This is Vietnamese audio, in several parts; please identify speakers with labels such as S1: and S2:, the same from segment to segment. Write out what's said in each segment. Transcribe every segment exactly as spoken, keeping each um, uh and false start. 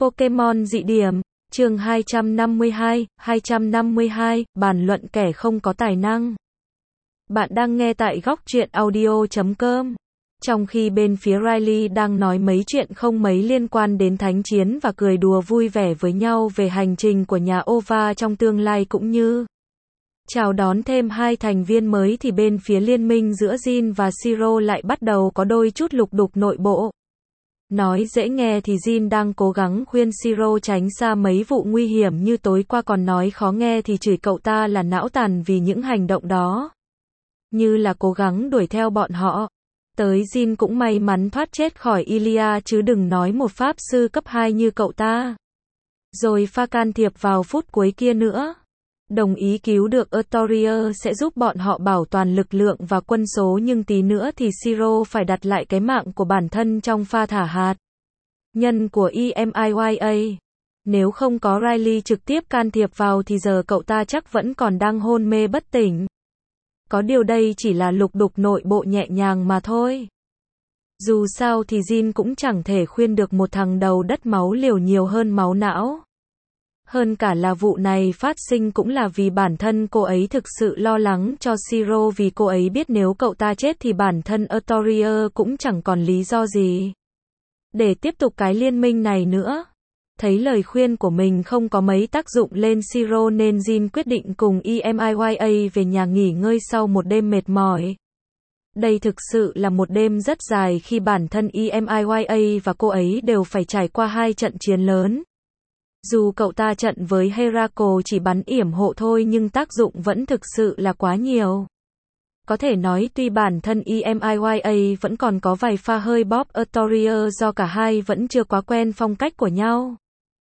S1: Pokemon dị điểm, chương hai trăm năm mươi hai, hai trăm năm mươi hai, bàn luận kẻ không có tài năng. Bạn đang nghe tại góc truyện audio chấm com. Trong khi bên phía Riley đang nói mấy chuyện không mấy liên quan đến thánh chiến và cười đùa vui vẻ với nhau về hành trình của nhà Ova trong tương lai cũng như chào đón thêm hai thành viên mới thì bên phía liên minh giữa Jin và Siro lại bắt đầu có đôi chút lục đục nội bộ. Nói dễ nghe thì Jin đang cố gắng khuyên Siro tránh xa mấy vụ nguy hiểm như tối qua, còn nói khó nghe thì chửi cậu ta là não tàn vì những hành động đó. Như là cố gắng đuổi theo bọn họ. Tới Jin cũng may mắn thoát chết khỏi Ilia chứ đừng nói một pháp sư cấp hai như cậu ta. Rồi pha can thiệp vào phút cuối kia nữa. Đồng ý cứu được Artorias sẽ giúp bọn họ bảo toàn lực lượng và quân số, nhưng tí nữa thì Siro phải đặt lại cái mạng của bản thân trong pha thả hạt nhân của e em i y a. Nếu không có Riley trực tiếp can thiệp vào thì giờ cậu ta chắc vẫn còn đang hôn mê bất tỉnh. Có điều đây chỉ là lục đục nội bộ nhẹ nhàng mà thôi. Dù sao thì Jin cũng chẳng thể khuyên được một thằng đầu đất máu liều nhiều hơn máu não. Hơn cả là vụ này phát sinh cũng là vì bản thân cô ấy thực sự lo lắng cho Siro, vì cô ấy biết nếu cậu ta chết thì bản thân Artorias cũng chẳng còn lý do gì để tiếp tục cái liên minh này nữa. Thấy lời khuyên của mình không có mấy tác dụng lên Siro nên Jin quyết định cùng e em i y a về nhà nghỉ ngơi sau một đêm mệt mỏi. Đây thực sự là một đêm rất dài khi bản thân e em i y a và cô ấy đều phải trải qua hai trận chiến lớn. Dù cậu ta trận với Heracle chỉ bắn yểm hộ thôi nhưng tác dụng vẫn thực sự là quá nhiều. Có thể nói tuy bản thân e em i y a vẫn còn có vài pha hơi bóp Artorias do cả hai vẫn chưa quá quen phong cách của nhau.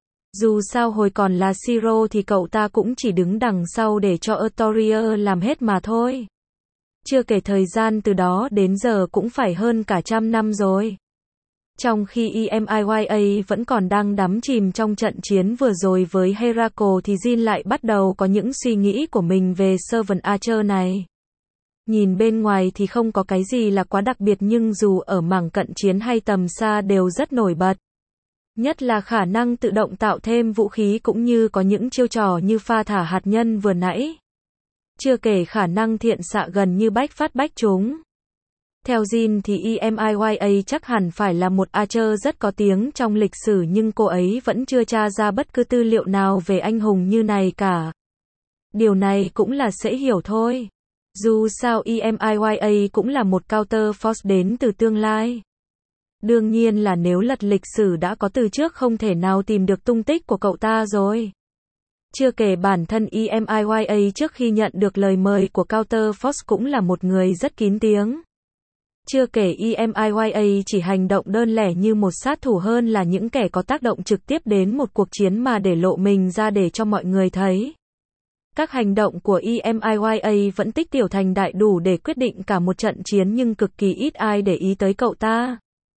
S1: Dù sao hồi còn là Siro thì cậu ta cũng chỉ đứng đằng sau để cho Artorias làm hết mà thôi. Chưa kể thời gian từ đó đến giờ cũng phải hơn cả trăm năm rồi. Trong khi e em i y a vẫn còn đang đắm chìm trong trận chiến vừa rồi với Heracle thì Jin lại bắt đầu có những suy nghĩ của mình về Servant Archer này. Nhìn bên ngoài thì không có cái gì là quá đặc biệt nhưng dù ở mảng cận chiến hay tầm xa đều rất nổi bật. Nhất là khả năng tự động tạo thêm vũ khí cũng như có những chiêu trò như pha thả hạt nhân vừa nãy. Chưa kể khả năng thiện xạ gần như bách phát bách trúng. Theo Jin thì e em i y a chắc hẳn phải là một Archer rất có tiếng trong lịch sử, nhưng cô ấy vẫn chưa tra ra bất cứ tư liệu nào về anh hùng như này cả. Điều này cũng là dễ hiểu thôi. Dù sao e em i y a cũng là một counter force đến từ tương lai. Đương nhiên là nếu lật lịch sử đã có từ trước không thể nào tìm được tung tích của cậu ta rồi. Chưa kể bản thân e em i y a trước khi nhận được lời mời của counter force cũng là một người rất kín tiếng. Chưa kể e em i y a chỉ hành động đơn lẻ như một sát thủ hơn là những kẻ có tác động trực tiếp đến một cuộc chiến mà để lộ mình ra để cho mọi người thấy. Các hành động của e em i y a vẫn tích tiểu thành đại đủ để quyết định cả một trận chiến nhưng cực kỳ ít ai để ý tới cậu ta.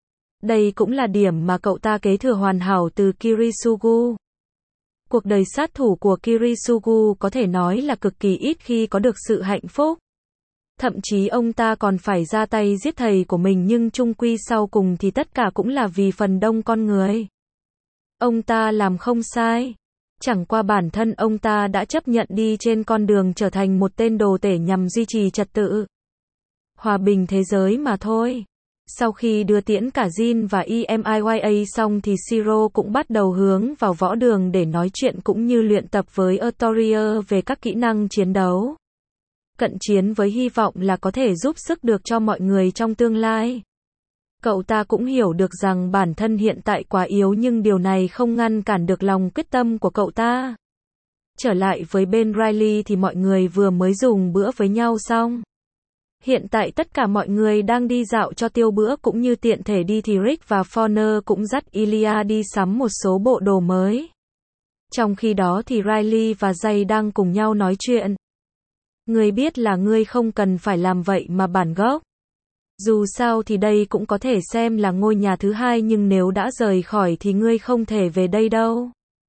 S1: Đây cũng là điểm mà cậu ta kế thừa hoàn hảo từ Kirisugu. Cuộc đời sát thủ của Kirisugu có thể nói là cực kỳ ít khi có được sự hạnh phúc. Thậm chí ông ta còn phải ra tay giết thầy của mình nhưng chung quy sau cùng thì tất cả cũng là vì phần đông con người. Ông ta làm không sai. Chẳng qua bản thân ông ta đã chấp nhận đi trên con đường trở thành một tên đồ tể nhằm duy trì trật tự hòa bình thế giới mà thôi. Sau khi đưa tiễn cả Jin và e em i y a xong thì Siro cũng bắt đầu hướng vào võ đường để nói chuyện cũng như luyện tập với Artorias về các kỹ năng chiến đấu cận chiến với hy vọng là có thể giúp sức được cho mọi người trong tương lai. Cậu ta cũng hiểu được rằng bản thân hiện tại quá yếu nhưng điều này không ngăn cản được lòng quyết tâm của cậu ta. Trở lại với bên Riley thì mọi người vừa mới dùng bữa với nhau xong. Hiện tại tất cả mọi người đang đi dạo cho tiêu bữa cũng như tiện thể đi thì Rick và Forner cũng dắt Ilia đi sắm một số bộ đồ mới. Trong khi đó thì Riley và Jay đang cùng nhau nói chuyện. Ngươi biết là ngươi không cần phải làm vậy mà bản gốc. Dù sao thì đây cũng có thể xem là ngôi nhà thứ hai nhưng nếu đã rời khỏi thì ngươi không thể về đây đâu.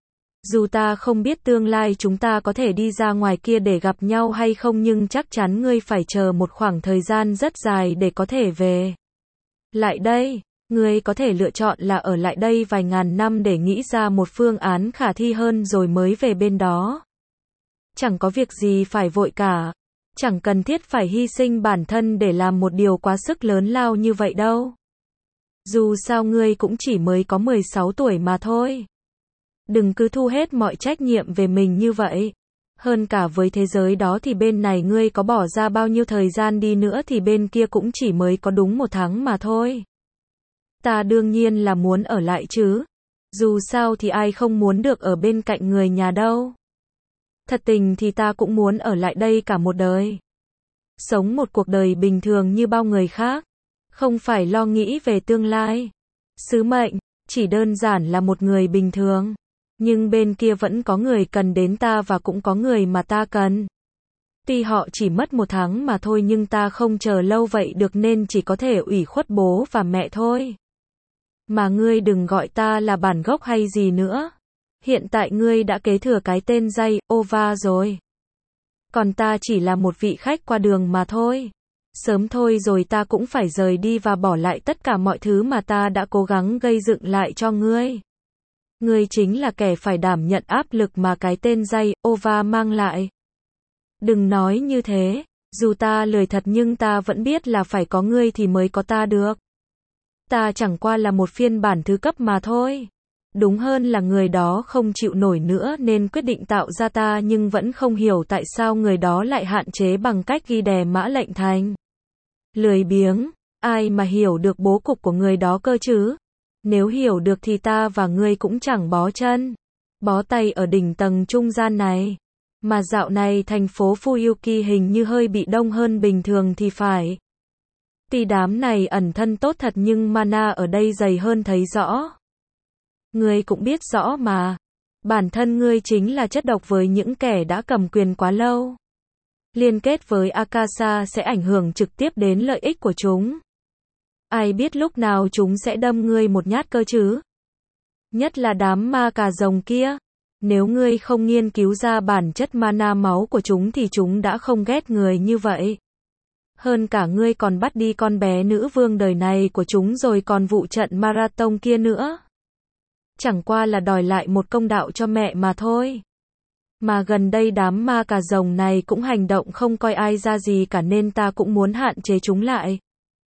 S1: Dù ta không biết tương lai chúng ta có thể đi ra ngoài kia để gặp nhau hay không nhưng chắc chắn ngươi phải chờ một khoảng thời gian rất dài để có thể về lại đây. Ngươi có thể lựa chọn là ở lại đây vài ngàn năm để nghĩ ra một phương án khả thi hơn rồi mới về bên đó. Chẳng có việc gì phải vội cả. Chẳng cần thiết phải hy sinh bản thân để làm một điều quá sức lớn lao như vậy đâu. Dù sao ngươi cũng chỉ mới có mười sáu tuổi mà thôi. Đừng cứ thu hết mọi trách nhiệm về mình như vậy. Hơn cả với thế giới đó thì bên này ngươi có bỏ ra bao nhiêu thời gian đi nữa thì bên kia cũng chỉ mới có đúng một tháng mà thôi. Ta đương nhiên là muốn ở lại chứ. Dù sao thì ai không muốn được ở bên cạnh người nhà đâu. Thật tình thì ta cũng muốn ở lại đây cả một đời. Sống một cuộc đời bình thường như bao người khác. Không phải lo nghĩ về tương lai. Sứ mệnh, chỉ đơn giản là một người bình thường. Nhưng bên kia vẫn có người cần đến ta và cũng có người mà ta cần. Tuy họ chỉ mất một tháng mà thôi nhưng ta không chờ lâu vậy được nên chỉ có thể ủy khuất bố và mẹ thôi. Mà ngươi đừng gọi ta là bản gốc hay gì nữa. Hiện tại ngươi đã kế thừa cái tên Jay Ova rồi. Còn ta chỉ là một vị khách qua đường mà thôi. Sớm thôi rồi ta cũng phải rời đi và bỏ lại tất cả mọi thứ mà ta đã cố gắng gây dựng lại cho ngươi. Ngươi chính là kẻ phải đảm nhận áp lực mà cái tên Jay Ova mang lại. Đừng nói như thế, dù ta lười thật nhưng ta vẫn biết là phải có ngươi thì mới có ta được. Ta chẳng qua là một phiên bản thứ cấp mà thôi. Đúng hơn là người đó không chịu nổi nữa nên quyết định tạo ra ta nhưng vẫn không hiểu tại sao người đó lại hạn chế bằng cách ghi đè mã lệnh thành. Lười biếng, ai mà hiểu được bố cục của người đó cơ chứ? Nếu hiểu được thì ta và ngươi cũng chẳng bó chân, bó tay ở đỉnh tầng trung gian này. Mà dạo này thành phố Fuyuki hình như hơi bị đông hơn bình thường thì phải. Tuy đám này ẩn thân tốt thật nhưng mana ở đây dày hơn thấy rõ. Ngươi cũng biết rõ mà. Bản thân ngươi chính là chất độc với những kẻ đã cầm quyền quá lâu. Liên kết với Akasa sẽ ảnh hưởng trực tiếp đến lợi ích của chúng. Ai biết lúc nào chúng sẽ đâm ngươi một nhát cơ chứ? Nhất là đám ma cà rồng kia. Nếu ngươi không nghiên cứu ra bản chất mana máu của chúng thì chúng đã không ghét người như vậy. Hơn cả ngươi còn bắt đi con bé nữ vương đời này của chúng rồi còn vụ trận marathon kia nữa. Chẳng qua là đòi lại một công đạo cho mẹ mà thôi. Mà gần đây đám ma cà rồng này cũng hành động không coi ai ra gì cả nên ta cũng muốn hạn chế chúng lại.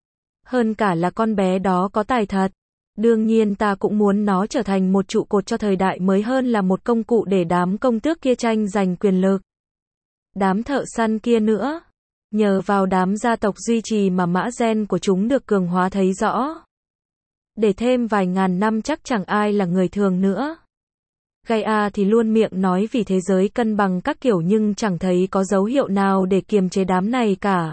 S1: Hơn cả là con bé đó có tài thật. Đương nhiên ta cũng muốn nó trở thành một trụ cột cho thời đại mới hơn là một công cụ để đám công tước kia tranh giành quyền lực. Đám thợ săn kia nữa. Nhờ vào đám gia tộc duy trì mà mã gen của chúng được cường hóa thấy rõ. Để thêm vài ngàn năm chắc chẳng ai là người thường nữa. Gaia thì luôn miệng nói vì thế giới cân bằng các kiểu nhưng chẳng thấy có dấu hiệu nào để kiềm chế đám này cả.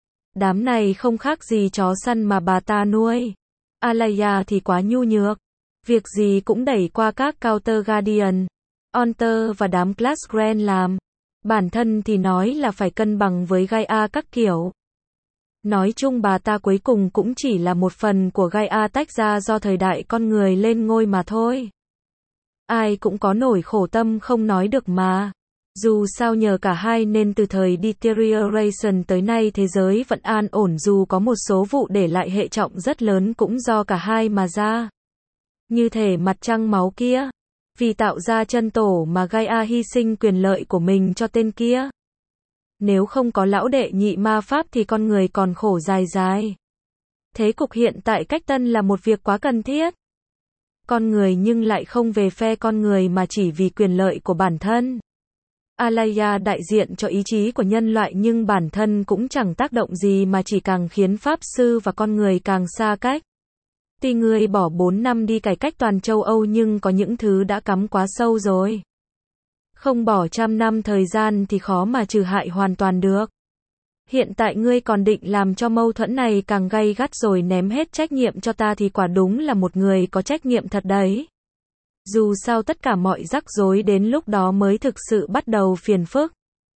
S1: Đám này không khác gì chó săn mà bà ta nuôi. Alaya thì quá nhu nhược. Việc gì cũng đẩy qua các Counter Guardian, Haunter và đám Class Grand làm. Bản thân thì nói là phải cân bằng với Gaia các kiểu. Nói chung bà ta cuối cùng cũng chỉ là một phần của Gaia tách ra do thời đại con người lên ngôi mà thôi. Ai cũng có nỗi khổ tâm không nói được mà. Dù sao nhờ cả hai nên từ thời Deterioration tới nay thế giới vẫn an ổn dù có một số vụ để lại hệ trọng rất lớn cũng do cả hai mà ra. Như thể mặt trăng máu kia. Vì tạo ra chân tổ mà Gaia hy sinh quyền lợi của mình cho tên kia. Nếu không có lão đệ nhị ma pháp thì con người còn khổ dài dài. Thế cục hiện tại cách tân là một việc quá cần thiết. Con người nhưng lại không về phe con người mà chỉ vì quyền lợi của bản thân. Alaya đại diện cho ý chí của nhân loại nhưng bản thân cũng chẳng tác động gì mà chỉ càng khiến pháp sư và con người càng xa cách. Tuy ngươi bỏ bốn năm đi cải cách toàn châu Âu nhưng có những thứ đã cắm quá sâu rồi. Không bỏ trăm năm thời gian thì khó mà trừ hại hoàn toàn được. Hiện tại ngươi còn định làm cho mâu thuẫn này càng gay gắt rồi ném hết trách nhiệm cho ta thì quả đúng là một người có trách nhiệm thật đấy. Dù sao tất cả mọi rắc rối đến lúc đó mới thực sự bắt đầu phiền phức.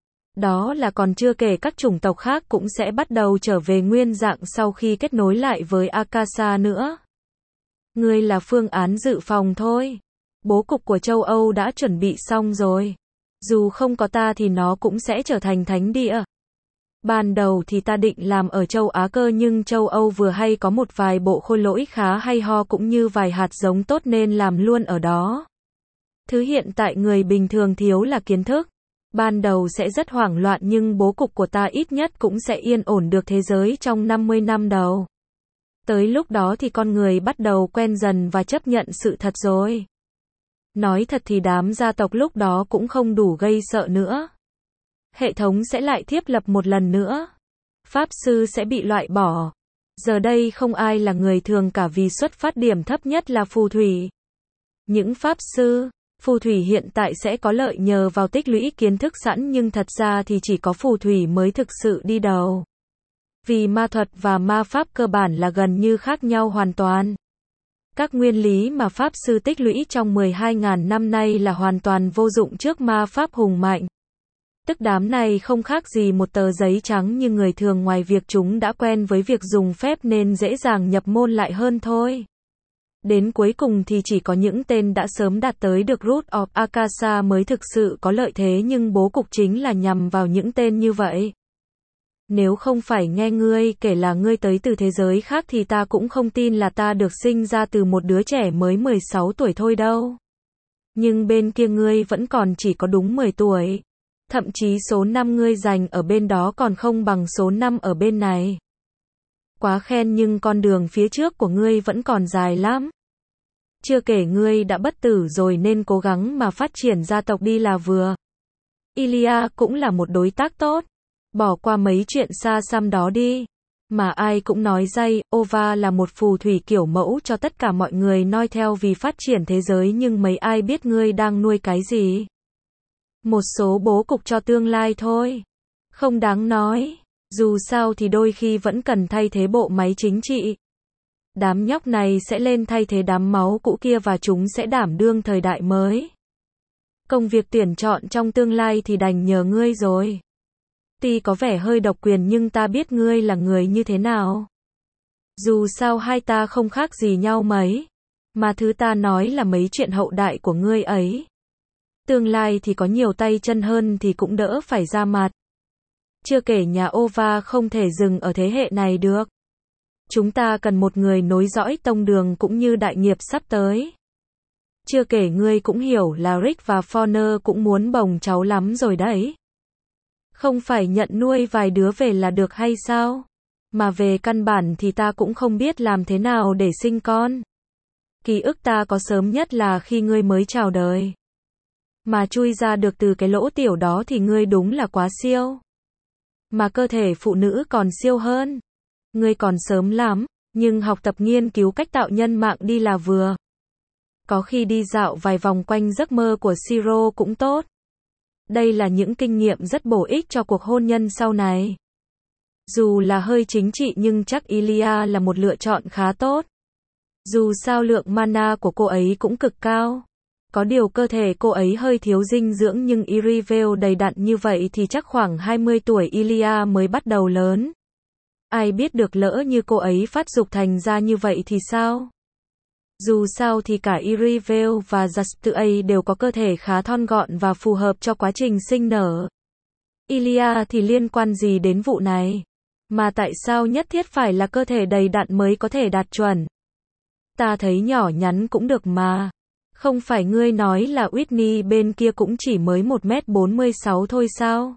S1: Đó là còn chưa kể các chủng tộc khác cũng sẽ bắt đầu trở về nguyên dạng sau khi kết nối lại với Akasa nữa. Ngươi là phương án dự phòng thôi. Bố cục của châu Âu đã chuẩn bị xong rồi. Dù không có ta thì nó cũng sẽ trở thành thánh địa. Ban đầu thì ta định làm ở châu Á cơ nhưng châu Âu vừa hay có một vài bộ khôi lỗi khá hay ho cũng như vài hạt giống tốt nên làm luôn ở đó. Thứ hiện tại người bình thường thiếu là kiến thức. Ban đầu sẽ rất hoảng loạn nhưng bố cục của ta ít nhất cũng sẽ yên ổn được thế giới trong năm mươi năm đầu. Tới lúc đó thì con người bắt đầu quen dần và chấp nhận sự thật rồi. Nói thật thì đám gia tộc lúc đó cũng không đủ gây sợ nữa. Hệ thống sẽ lại thiết lập một lần nữa. Pháp sư sẽ bị loại bỏ. Giờ đây không ai là người thường cả vì xuất phát điểm thấp nhất là phù thủy. Những pháp sư, phù thủy hiện tại sẽ có lợi nhờ vào tích lũy kiến thức sẵn nhưng thật ra thì chỉ có phù thủy mới thực sự đi đầu. Vì ma thuật và ma pháp cơ bản là gần như khác nhau hoàn toàn. Các nguyên lý mà pháp sư tích lũy trong mười hai nghìn năm nay là hoàn toàn vô dụng trước ma pháp hùng mạnh. Tức đám này không khác gì một tờ giấy trắng như người thường ngoài việc chúng đã quen với việc dùng phép nên dễ dàng nhập môn lại hơn thôi. Đến cuối cùng thì chỉ có những tên đã sớm đạt tới được Root of Akasha mới thực sự có lợi thế nhưng bố cục chính là nhằm vào những tên như vậy. Nếu không phải nghe ngươi kể là ngươi tới từ thế giới khác thì ta cũng không tin là ta được sinh ra từ một đứa trẻ mới mười sáu tuổi thôi đâu. Nhưng bên kia ngươi vẫn còn chỉ có đúng mười tuổi. Thậm chí số năm ngươi dành ở bên đó còn không bằng số năm ở bên này. Quá khen nhưng con đường phía trước của ngươi vẫn còn dài lắm. Chưa kể ngươi đã bất tử rồi nên cố gắng mà phát triển gia tộc đi là vừa. Ilia cũng là một đối tác tốt. Bỏ qua mấy chuyện xa xăm đó đi. Mà ai cũng nói dây, Ova là một phù thủy kiểu mẫu cho tất cả mọi người noi theo vì phát triển thế giới nhưng mấy ai biết ngươi đang nuôi cái gì. Một số bố cục cho tương lai thôi. Không đáng nói. Dù sao thì đôi khi vẫn cần thay thế bộ máy chính trị. Đám nhóc này sẽ lên thay thế đám máu cũ kia và chúng sẽ đảm đương thời đại mới. Công việc tuyển chọn trong tương lai thì đành nhờ ngươi rồi. Tuy có vẻ hơi độc quyền nhưng ta biết ngươi là người như thế nào. Dù sao hai ta không khác gì nhau mấy. Mà thứ ta nói là mấy chuyện hậu đại của ngươi ấy. Tương lai thì có nhiều tay chân hơn thì cũng đỡ phải ra mặt. Chưa kể nhà Ova không thể dừng ở thế hệ này được. Chúng ta cần một người nối dõi tông đường cũng như đại nghiệp sắp tới. Chưa kể ngươi cũng hiểu là Rick và Forner cũng muốn bồng cháu lắm rồi đấy. Không phải nhận nuôi vài đứa về là được hay sao? Mà về căn bản thì ta cũng không biết làm thế nào để sinh con. Ký ức ta có sớm nhất là khi ngươi mới chào đời. Mà chui ra được từ cái lỗ tiểu đó thì ngươi đúng là quá siêu. Mà cơ thể phụ nữ còn siêu hơn. Ngươi còn sớm lắm, nhưng học tập nghiên cứu cách tạo nhân mạng đi là vừa. Có khi đi dạo vài vòng quanh giấc mơ của Siro cũng tốt. Đây là những kinh nghiệm rất bổ ích cho cuộc hôn nhân sau này. Dù là hơi chính trị nhưng chắc Ilia là một lựa chọn khá tốt. Dù sao lượng mana của cô ấy cũng cực cao. Có điều cơ thể cô ấy hơi thiếu dinh dưỡng nhưng Irivel đầy đặn như vậy thì chắc khoảng hai mươi tuổi Ilia mới bắt đầu lớn. Ai biết được lỡ như cô ấy phát dục thành ra như vậy thì sao? Dù sao thì cả Irivel và Justice đều có cơ thể khá thon gọn và phù hợp cho quá trình sinh nở. Ilia thì liên quan gì đến vụ này? Mà tại sao nhất thiết phải là cơ thể đầy đặn mới có thể đạt chuẩn? Ta thấy nhỏ nhắn cũng được mà. Không phải ngươi nói là Whitney bên kia cũng chỉ mới một mét bốn mươi sáu thôi sao?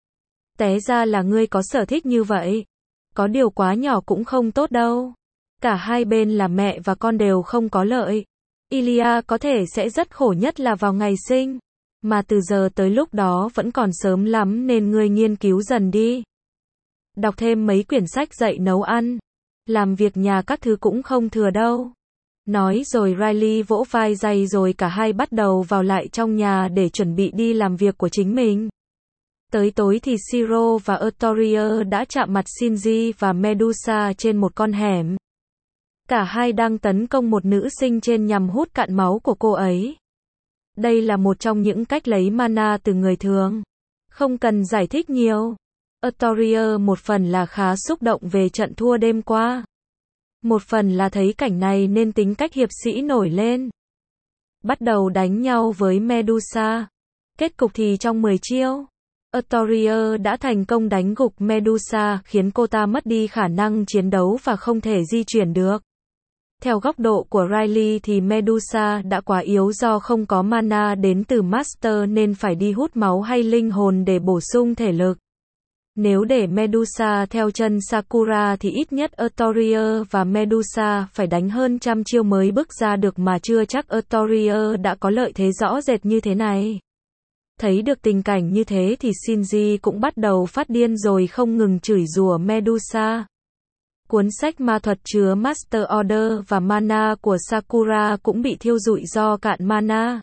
S1: Té ra là ngươi có sở thích như vậy. Có điều quá nhỏ cũng không tốt đâu. Cả hai bên là mẹ và con đều không có lợi. Ilia có thể sẽ rất khổ nhất là vào ngày sinh. Mà từ giờ tới lúc đó vẫn còn sớm lắm nên ngươi nghiên cứu dần đi. Đọc thêm mấy quyển sách dạy nấu ăn. Làm việc nhà các thứ cũng không thừa đâu. Nói rồi Riley vỗ vai dày rồi cả hai bắt đầu vào lại trong nhà để chuẩn bị đi làm việc của chính mình. Tới tối thì Siro và Artoria đã chạm mặt Shinji và Medusa trên một con hẻm. Cả hai đang tấn công một nữ sinh trên nhằm hút cạn máu của cô ấy. Đây là một trong những cách lấy mana từ người thường. Không cần giải thích nhiều. Artoria một phần là khá xúc động về trận thua đêm qua. Một phần là thấy cảnh này nên tính cách hiệp sĩ nổi lên. Bắt đầu đánh nhau với Medusa. Kết cục thì trong mười chiêu. Artorias đã thành công đánh gục Medusa, khiến cô ta mất đi khả năng chiến đấu và không thể di chuyển được. Theo góc độ của Riley thì Medusa đã quá yếu do không có mana đến từ Master nên phải đi hút máu hay linh hồn để bổ sung thể lực. Nếu để Medusa theo chân Sakura thì ít nhất Artorias và Medusa phải đánh hơn trăm chiêu mới bước ra được, mà chưa chắc Artorias đã có lợi thế rõ rệt như thế này. Thấy được tình cảnh như thế thì Shinji cũng bắt đầu phát điên rồi không ngừng chửi rủa Medusa. Cuốn sách ma thuật chứa Master Order và mana của Sakura cũng bị thiêu rụi do cạn mana.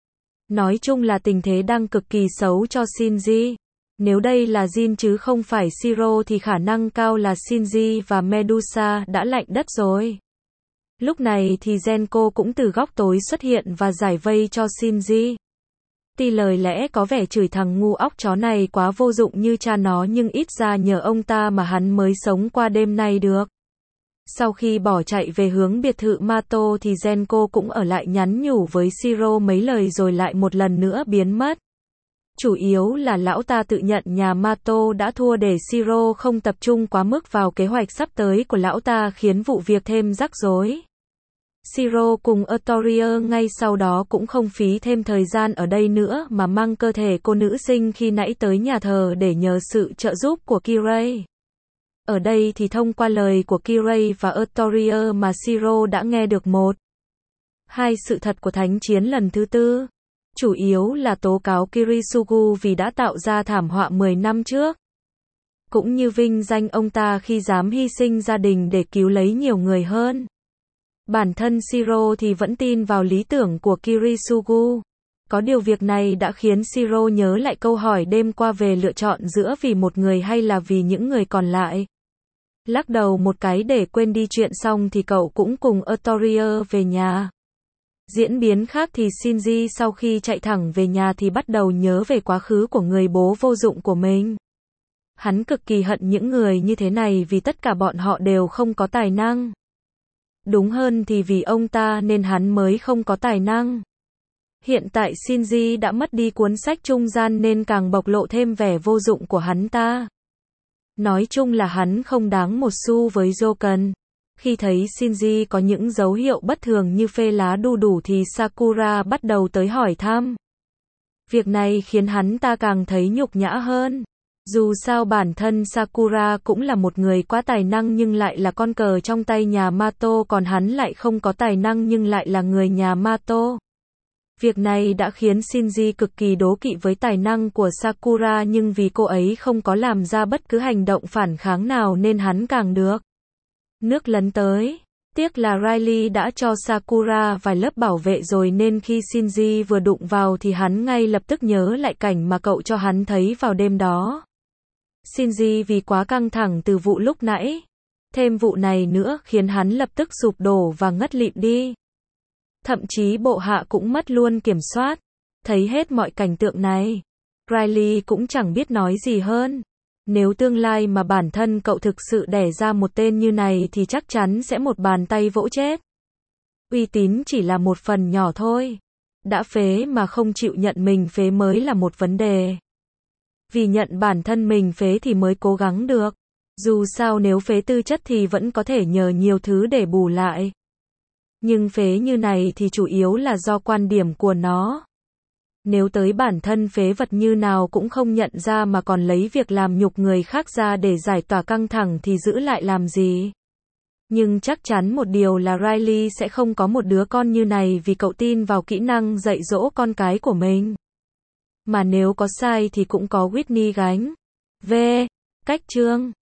S1: Nói chung là tình thế đang cực kỳ xấu cho Shinji. Nếu đây là Jin chứ không phải Shiro thì khả năng cao là Shinji và Medusa đã lạnh đất rồi. Lúc này thì Genko cũng từ góc tối xuất hiện và giải vây cho Shinji. Tuy lời lẽ có vẻ chửi thằng ngu óc chó này quá vô dụng như cha nó, nhưng ít ra nhờ ông ta mà hắn mới sống qua đêm nay được. Sau khi bỏ chạy về hướng biệt thự Mato thì Genko cũng ở lại nhắn nhủ với Shiro mấy lời rồi lại một lần nữa biến mất. Chủ yếu là lão ta tự nhận nhà Mato đã thua để Shiro không tập trung quá mức vào kế hoạch sắp tới của lão ta, khiến vụ việc thêm rắc rối. Shiro cùng Artorias ngay sau đó cũng không phí thêm thời gian ở đây nữa mà mang cơ thể cô nữ sinh khi nãy tới nhà thờ để nhờ sự trợ giúp của Kirei. Ở đây thì thông qua lời của Kirei và Artorias mà Shiro đã nghe được một, hai sự thật của thánh chiến lần thứ tư. Chủ yếu là tố cáo Kirisugu vì đã tạo ra thảm họa mười năm trước. Cũng như vinh danh ông ta khi dám hy sinh gia đình để cứu lấy nhiều người hơn. Bản thân Shiro thì vẫn tin vào lý tưởng của Kirisugu. Có điều việc này đã khiến Shiro nhớ lại câu hỏi đêm qua về lựa chọn giữa vì một người hay là vì những người còn lại. Lắc đầu một cái để quên đi chuyện xong thì cậu cũng cùng Artorias về nhà. Diễn biến khác thì Shinji sau khi chạy thẳng về nhà thì bắt đầu nhớ về quá khứ của người bố vô dụng của mình. Hắn cực kỳ hận những người như thế này vì tất cả bọn họ đều không có tài năng. Đúng hơn thì vì ông ta nên hắn mới không có tài năng. Hiện tại Shinji đã mất đi cuốn sách trung gian nên càng bộc lộ thêm vẻ vô dụng của hắn ta. Nói chung là hắn không đáng một xu với Joken. Khi thấy Shinji có những dấu hiệu bất thường như phê lá đu đủ thì Sakura bắt đầu tới hỏi thăm. Việc này khiến hắn ta càng thấy nhục nhã hơn. Dù sao bản thân Sakura cũng là một người quá tài năng nhưng lại là con cờ trong tay nhà Mato, còn hắn lại không có tài năng nhưng lại là người nhà Mato. Việc này đã khiến Shinji cực kỳ đố kỵ với tài năng của Sakura, nhưng vì cô ấy không có làm ra bất cứ hành động phản kháng nào nên hắn càng được nước lấn tới. Tiếc là Riley đã cho Sakura vài lớp bảo vệ rồi nên khi Shinji vừa đụng vào thì hắn ngay lập tức nhớ lại cảnh mà cậu cho hắn thấy vào đêm đó. Shinji vì quá căng thẳng từ vụ lúc nãy, thêm vụ này nữa khiến hắn lập tức sụp đổ và ngất lịm đi. Thậm chí bộ hạ cũng mất luôn kiểm soát. Thấy hết mọi cảnh tượng này, Riley cũng chẳng biết nói gì hơn. Nếu tương lai mà bản thân cậu thực sự đẻ ra một tên như này thì chắc chắn sẽ một bàn tay vỗ chết. Uy tín chỉ là một phần nhỏ thôi. Đã phế mà không chịu nhận mình phế mới là một vấn đề. Vì nhận bản thân mình phế thì mới cố gắng được. Dù sao nếu phế tư chất thì vẫn có thể nhờ nhiều thứ để bù lại. Nhưng phế như này thì chủ yếu là do quan điểm của nó. Nếu tới bản thân phế vật như nào cũng không nhận ra mà còn lấy việc làm nhục người khác ra để giải tỏa căng thẳng thì giữ lại làm gì? Nhưng chắc chắn một điều là Riley sẽ không có một đứa con như này vì cậu tin vào kỹ năng dạy dỗ con cái của mình. Mà nếu có sai thì cũng có Whitney gánh. V. Cách chương